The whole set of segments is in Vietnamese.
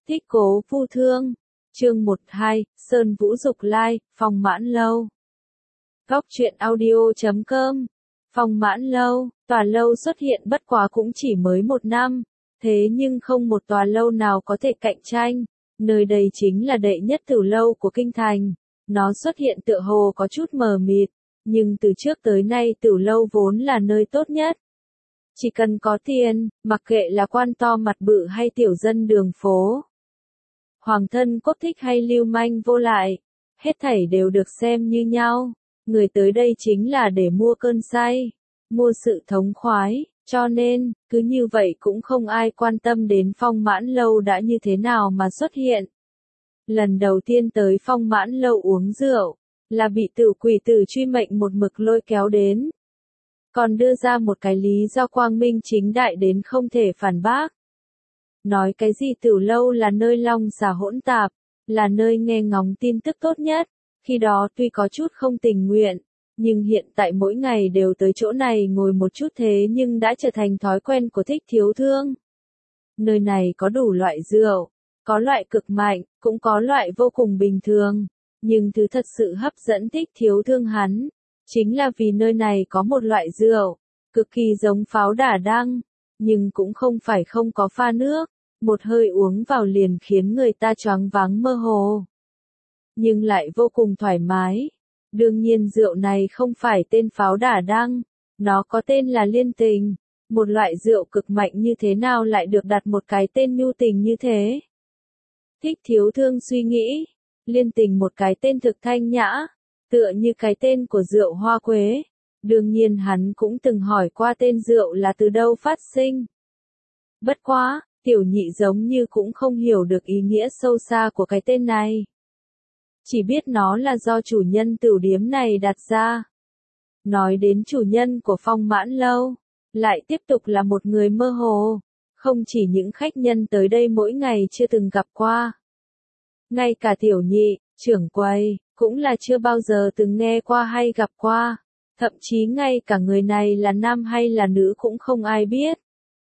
Thích Cố Phu Thương. Chương 12, Sơn Vũ Dục Lai, Phong Mãn Lâu. Góc truyện audio.com. Phong Mãn Lâu, tòa lâu xuất hiện bất quá cũng chỉ mới 1 năm, thế nhưng không một tòa lâu nào có thể cạnh tranh. Nơi đây chính là đệ nhất tử lâu của kinh thành. Nó xuất hiện tựa hồ có chút mờ mịt, nhưng từ trước tới nay tử lâu vốn là nơi tốt nhất. Chỉ cần có tiền, mặc kệ là quan to mặt bự hay tiểu dân đường phố, hoàng thân quốc thích hay lưu manh vô lại, hết thảy đều được xem như nhau. Người tới đây chính là để mua cơn say, mua sự thống khoái, cho nên, cứ như vậy cũng không ai quan tâm đến Phong Mãn Lâu đã như thế nào mà xuất hiện. Lần đầu tiên tới Phong Mãn Lâu uống rượu, là bị tử quỷ tử truy mệnh một mực lôi kéo đến. Còn đưa ra một cái lý do quang minh chính đại đến không thể phản bác. Nói cái gì tử lâu là nơi long xà hỗn tạp, là nơi nghe ngóng tin tức tốt nhất. Khi đó tuy có chút không tình nguyện, nhưng hiện tại mỗi ngày đều tới chỗ này ngồi một chút thế nhưng đã trở thành thói quen của Thích Thiếu Thương. Nơi này có đủ loại rượu, có loại cực mạnh, cũng có loại vô cùng bình thường. Nhưng thứ thật sự hấp dẫn Thích Thiếu Thương hắn, chính là vì nơi này có một loại rượu, cực kỳ giống pháo đả đăng, nhưng cũng không phải không có pha nước, một hơi uống vào liền khiến người ta choáng váng mơ hồ. Nhưng lại vô cùng thoải mái. Đương nhiên rượu này không phải tên pháo đả đăng, nó có tên là liên tình. Một loại rượu cực mạnh như thế nào lại được đặt một cái tên nhu tình như thế? Thích Thiếu Thương suy nghĩ, liên tình một cái tên thực thanh nhã, tựa như cái tên của rượu hoa quế. Đương nhiên hắn cũng từng hỏi qua tên rượu là từ đâu phát sinh. Bất quá, tiểu nhị giống như cũng không hiểu được ý nghĩa sâu xa của cái tên này. Chỉ biết nó là do chủ nhân tửu điếm này đặt ra. Nói đến chủ nhân của Phong Mãn Lâu, lại tiếp tục là một người mơ hồ, không chỉ những khách nhân tới đây mỗi ngày chưa từng gặp qua. Ngay cả tiểu nhị, trưởng quầy, cũng là chưa bao giờ từng nghe qua hay gặp qua, thậm chí ngay cả người này là nam hay là nữ cũng không ai biết.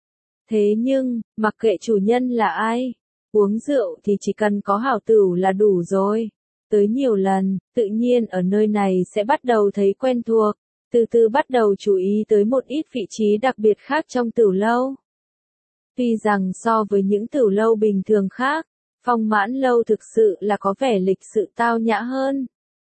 Thế nhưng, mặc kệ chủ nhân là ai, uống rượu thì chỉ cần có hảo tửu là đủ rồi. Tới nhiều lần, tự nhiên ở nơi này sẽ bắt đầu thấy quen thuộc, từ từ bắt đầu chú ý tới một ít vị trí đặc biệt khác trong tửu lâu. Tuy rằng so với những tửu lâu bình thường khác, Phong Mãn Lâu thực sự là có vẻ lịch sự tao nhã hơn.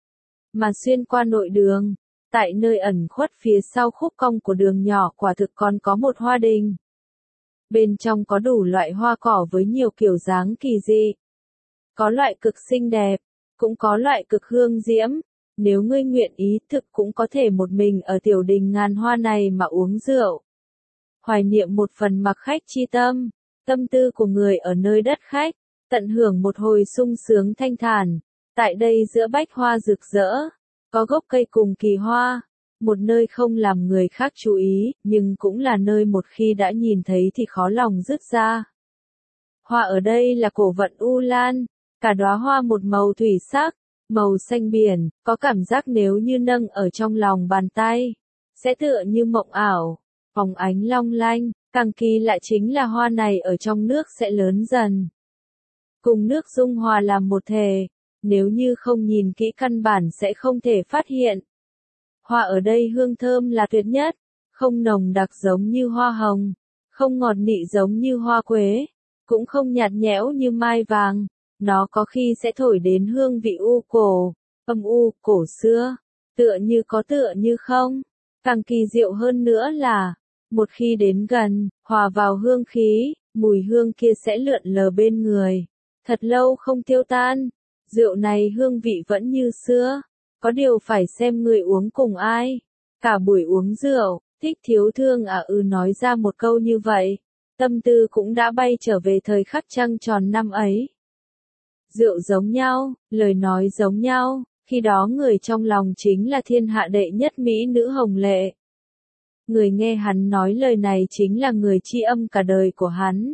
Mà xuyên qua nội đường, tại nơi ẩn khuất phía sau khúc cong của đường nhỏ quả thực còn có một hoa đình. Bên trong có đủ loại hoa cỏ với nhiều kiểu dáng kỳ dị. Có loại cực xinh đẹp, cũng có loại cực hương diễm. Nếu ngươi nguyện ý thực cũng có thể một mình ở tiểu đình ngàn hoa này mà uống rượu. Hoài niệm một phần mặc khách chi tâm, tâm tư của người ở nơi đất khách, tận hưởng một hồi sung sướng thanh thản. Tại đây giữa bách hoa rực rỡ, có gốc cây cùng kỳ hoa, một nơi không làm người khác chú ý, nhưng cũng là nơi một khi đã nhìn thấy thì khó lòng dứt ra. Hoa ở đây là cổ vận u lan, cả đóa hoa một màu thủy sắc, màu xanh biển, có cảm giác nếu như nâng ở trong lòng bàn tay, sẽ tựa như mộng ảo, phóng ánh long lanh, càng kỳ lạ chính là hoa này ở trong nước sẽ lớn dần. Cùng nước dung hòa làm một thể, nếu như không nhìn kỹ căn bản sẽ không thể phát hiện. Hoa ở đây hương thơm là tuyệt nhất, không nồng đặc giống như hoa hồng, không ngọt nị giống như hoa quế, cũng không nhạt nhẽo như mai vàng. Nó có khi sẽ thổi đến hương vị u cổ, âm u, cổ xưa, tựa như có tựa như không. Càng kỳ diệu hơn nữa là, một khi đến gần, hòa vào hương khí, mùi hương kia sẽ lượn lờ bên người. Thật lâu không tiêu tan, rượu này hương vị vẫn như xưa, có điều phải xem người uống cùng ai. Cả buổi uống rượu, Thích Thiếu Thương nói ra một câu như vậy, tâm tư cũng đã bay trở về thời khắc trăng tròn năm ấy. Rượu giống nhau, lời nói giống nhau, khi đó người trong lòng chính là thiên hạ đệ nhất mỹ nữ Hồng Lệ. Người nghe hắn nói lời này chính là người tri âm cả đời của hắn.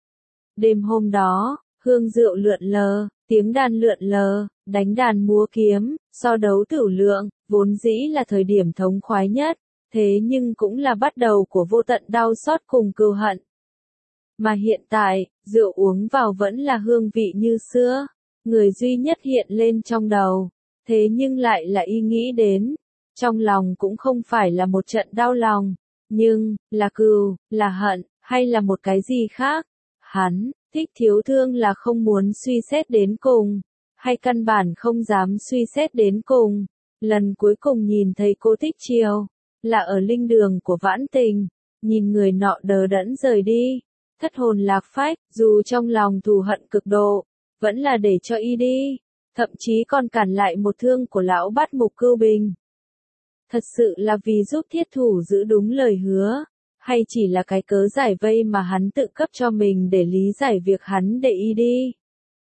Đêm hôm đó, hương rượu lượn lờ, tiếng đàn lượn lờ, đánh đàn múa kiếm, so đấu tửu lượng, vốn dĩ là thời điểm thống khoái nhất, thế nhưng cũng là bắt đầu của vô tận đau xót cùng cừu hận. Mà hiện tại, rượu uống vào vẫn là hương vị như xưa, người duy nhất hiện lên trong đầu, thế nhưng lại là ý nghĩ đến. Trong lòng cũng không phải là một trận đau lòng, nhưng, là cừu, là hận, hay là một cái gì khác. Hắn, Thích Thiếu Thương là không muốn suy xét đến cùng, hay căn bản không dám suy xét đến cùng. Lần cuối cùng nhìn thấy cô Thích Chiều, là ở linh đường của Vãn Tình, nhìn người nọ đờ đẫn rời đi, thất hồn lạc phách, dù trong lòng thù hận cực độ, vẫn là để cho y đi, thậm chí còn cản lại một thương của lão Bát Mục Cưu Bình. Thật sự là vì giúp thiết thủ giữ đúng lời hứa, hay chỉ là cái cớ giải vây mà hắn tự cấp cho mình để lý giải việc hắn để y đi.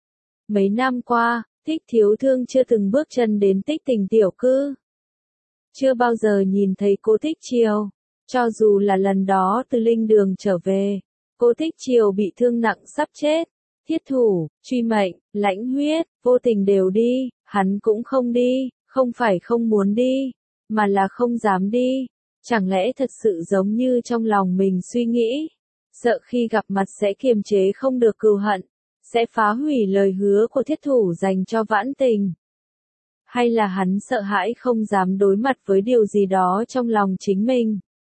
Mấy năm qua, Thích Thiếu Thương chưa từng bước chân đến Tích Tình tiểu cư. Chưa bao giờ nhìn thấy cô Thích Chiều, cho dù là lần đó từ linh đường trở về, cô Thích Chiều bị thương nặng sắp chết. Thiết thủ, truy mệnh, lãnh huyết, vô tình đều đi, hắn cũng không đi, không phải không muốn đi, mà là không dám đi. Chẳng lẽ thật sự giống như trong lòng mình suy nghĩ, sợ khi gặp mặt sẽ kiềm chế không được cừu hận, sẽ phá hủy lời hứa của thiết thủ dành cho Vãn Tình. Hay là hắn sợ hãi không dám đối mặt với điều gì đó trong lòng chính mình.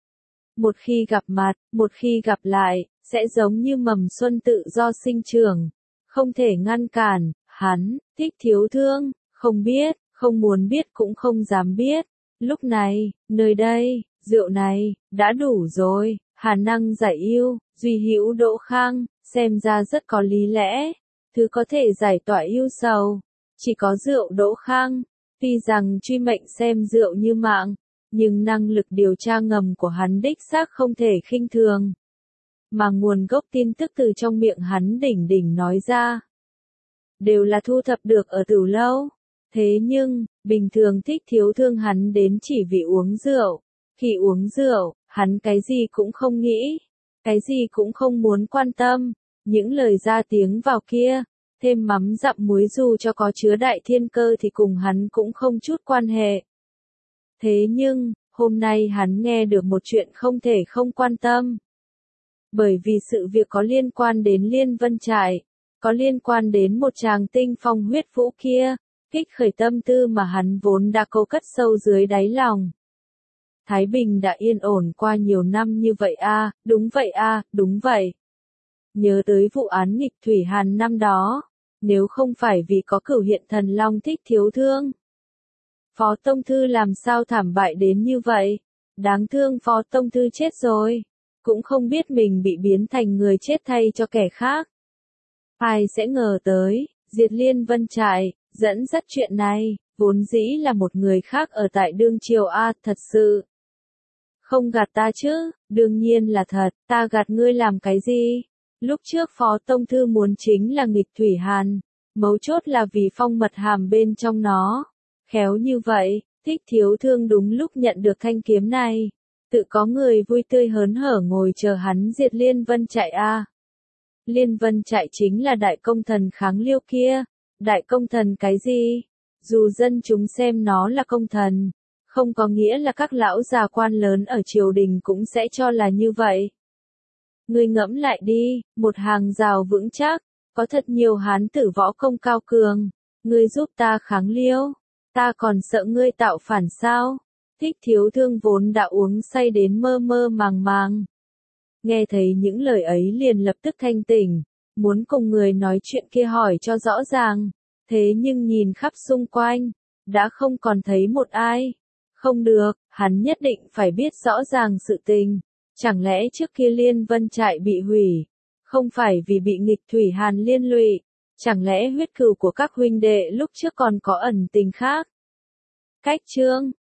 Một khi gặp mặt, một khi gặp lại, sẽ giống như mầm xuân tự do sinh trưởng, không thể ngăn cản. Hắn, Thích Thiếu Thương, không biết, không muốn biết cũng không dám biết. Lúc này, nơi đây, rượu này, đã đủ rồi. Hà năng giải yêu, duy hữu Đỗ Khang, xem ra rất có lý lẽ. Thứ có thể giải tỏa yêu sầu, chỉ có rượu Đỗ Khang. Tuy rằng truy mệnh xem rượu như mạng, nhưng năng lực điều tra ngầm của hắn đích xác không thể khinh thường. Mà nguồn gốc tin tức từ trong miệng hắn đỉnh đỉnh nói ra, đều là thu thập được ở Tửu Lâu. Thế nhưng, bình thường Thích Thiếu Thương hắn đến chỉ vì uống rượu. Khi uống rượu, hắn cái gì cũng không nghĩ, cái gì cũng không muốn quan tâm. Những lời ra tiếng vào kia, thêm mắm dặm muối dù cho có chứa đại thiên cơ thì cùng hắn cũng không chút quan hệ. Thế nhưng, hôm nay hắn nghe được một chuyện không thể không quan tâm. Bởi vì sự việc có liên quan đến Liên Vân Trại, có liên quan đến một chàng tinh phong huyết vũ kia, kích khởi tâm tư mà hắn vốn đã câu cất sâu dưới đáy lòng. Thái Bình đã yên ổn qua nhiều năm như vậy a, đúng vậy a, đúng vậy. Nhớ tới vụ án nghịch thủy hàn năm đó, nếu không phải vì có Cửu Hiện Thần Long Thích Thiếu Thương, Phó Tông Thư làm sao thảm bại đến như vậy? Đáng thương Phó Tông Thư chết rồi, cũng không biết mình bị biến thành người chết thay cho kẻ khác. Ai sẽ ngờ tới, diệt Liên Vân Trại, dẫn dắt chuyện này, vốn dĩ là một người khác ở tại đương triều a, thật sự. Không gạt ta chứ, đương nhiên là thật, ta gạt ngươi làm cái gì? Lúc trước Phó Tông Thư muốn chính là nghịch thủy hàn, mấu chốt là vì phong mật hàm bên trong nó. Khéo như vậy, Thích Thiếu Thương đúng lúc nhận được thanh kiếm này, tự có người vui tươi hớn hở ngồi chờ hắn diệt Liên Vân Trại a. Liên Vân Trại chính là đại công thần kháng Liêu kia. Đại công thần cái gì? Dù dân chúng xem nó là công thần, không có nghĩa là các lão già quan lớn ở triều đình cũng sẽ cho là như vậy. Ngươi ngẫm lại đi, một hàng rào vững chắc, có thật nhiều hán tử võ công cao cường, ngươi giúp ta kháng Liêu, ta còn sợ ngươi tạo phản sao? Thích Thiếu Thương vốn đã uống say đến mơ mơ màng màng. Nghe thấy những lời ấy liền lập tức thanh tỉnh, muốn cùng người nói chuyện kia hỏi cho rõ ràng, thế nhưng nhìn khắp xung quanh, đã không còn thấy một ai. Không được, hắn nhất định phải biết rõ ràng sự tình. Chẳng lẽ trước kia Liên Vân Trại bị hủy, không phải vì bị nghịch thủy hàn liên lụy, chẳng lẽ huyết cừu của các huynh đệ lúc trước còn có ẩn tình khác? Cách chương